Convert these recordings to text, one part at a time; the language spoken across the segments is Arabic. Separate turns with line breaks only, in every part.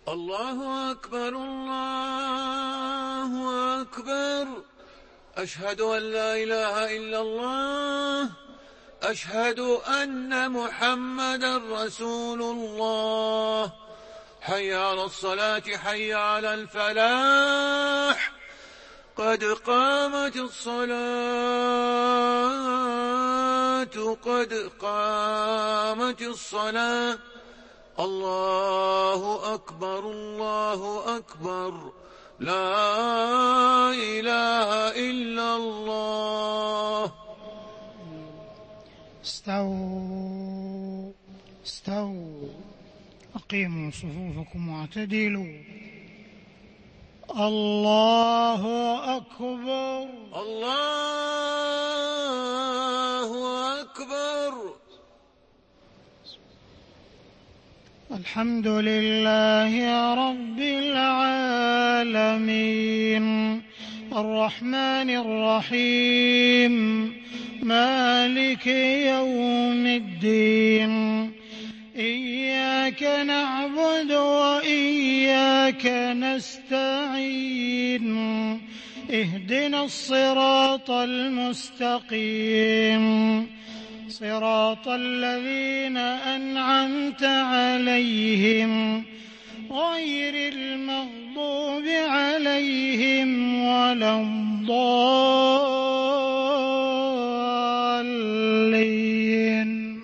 الله أكبر الله أكبر. أشهد أن لا إله إلا الله. أشهد أن محمدا رسول الله. حي على الصلاة حي على الفلاح. قد قامت الصلاة قد قامت الصلاة. الله أكبر الله أكبر. لا إله إلا الله.
استووا استووا، أقيموا صفوفكم واعتدلوا. الله أكبر
الله أكبر.
الحمد لله رب العالمين، الرحمن الرحيم، مالك يوم الدين. إياك نعبد وإياك نستعين. اهدنا الصراط المستقيم، صراط الذين أنعمت عليهم غير المغضوب عليهم ولا الضالين.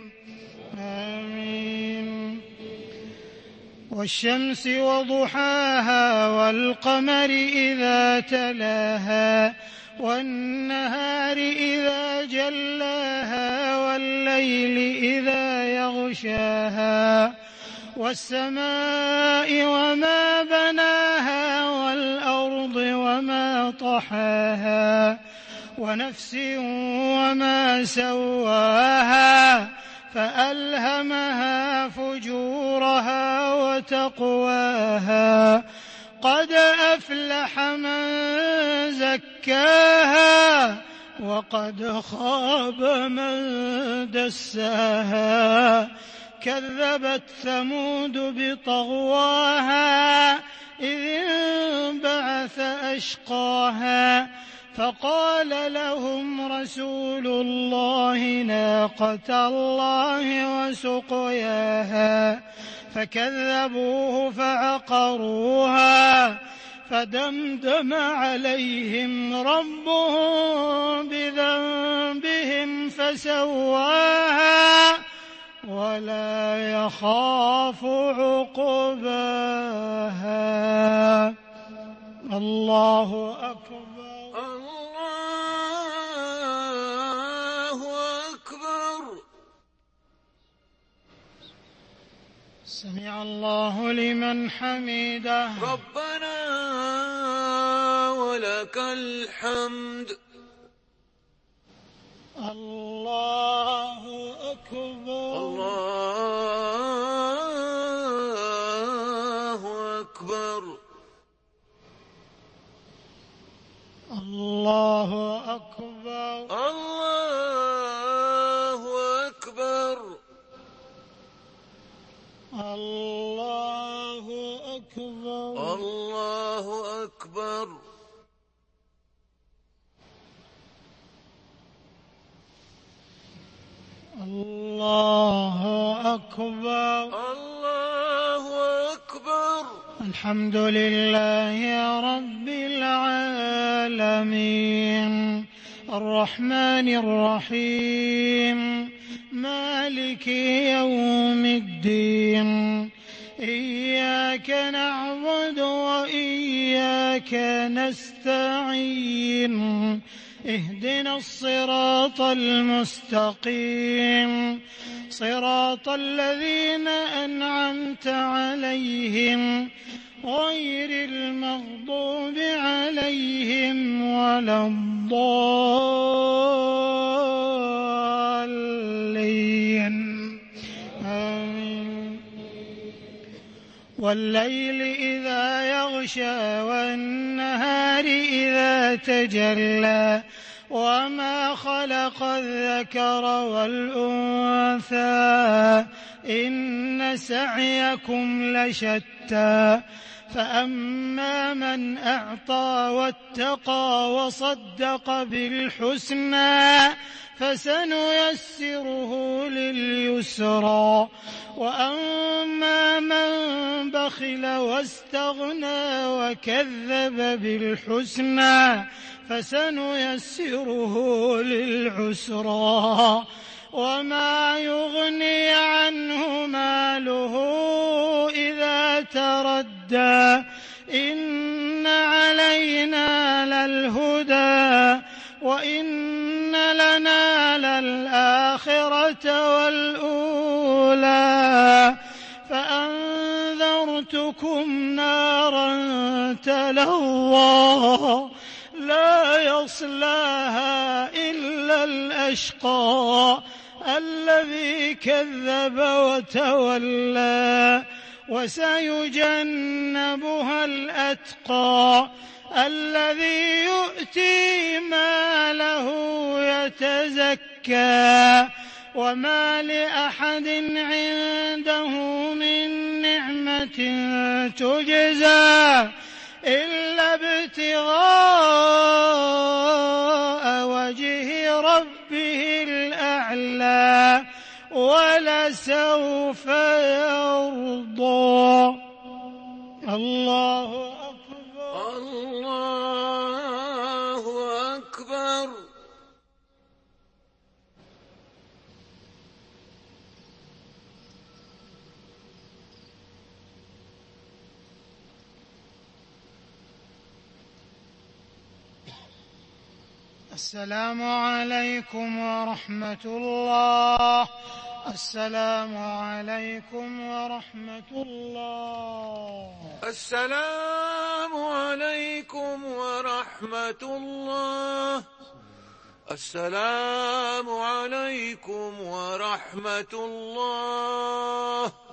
آمين. والشمس وضحاها والقمر إذا تلاها والنهار إذا جلاها والليل إذا يغشاها والسماء وما بناها والأرض وما طحاها ونفس وما سواها فألهمها فجورها وتقواها. قد أفلح من زكاها وقد خاب من دساها. كذبت ثمود بطغواها إذ انبعث أشقاها فقال لهم رسول الله ناقة الله وسقياها فكذبوه فعقروها فدمدم عليهم ربهم بذنبهم فسواها ولا يخاف عقباها. الله أكبر
الله أكبر.
سمع الله لمن حمده.
ربنا ولك الحمد.
الله أكبر
الله أكبر.
الله أكبر
الله أكبر.
الله أكبر
الله أكبر.
الله أكبر
الله أكبر.
الحمد لله رب العالمين، الرحمن الرحيم، مالك يوم الدين. إياك نعبد وإياك نستعين. اهدنا الصراط المستقيم، صراط الذين أنعمت عليهم غير المغضوب عليهم ولا الضالين. آمين. والليل إذا يغشى والنهار إذا تجلى وما خلق الذكر والأنثى إن سعيكم لشتى فأما من أعطى واتقى وصدق بالحسنى فسنيسره لليسرى وأما من بخل واستغنى وكذب بالحسنى فسنيسره للعسرى وما يغني عنه ماله إذا تردى إن علينا للهدى وإن لنا للآخرة والأولى فأنذرتكم نارا تلظى لا يصلاها إلا الأشقى الذي كذب وتولى وسيجنبها الأتقى الذي يؤتي ماله يتزكى وما لأحد عنده من نعمة تجزى إلا ابتغاء وجه ربه الأعلى ولسوف يرضى. الله أكبر
الله أكبر.
السلام عليكم ورحمة الله. السلام عليكم ورحمة الله.
السلام عليكم ورحمة الله. السلام عليكم ورحمة الله.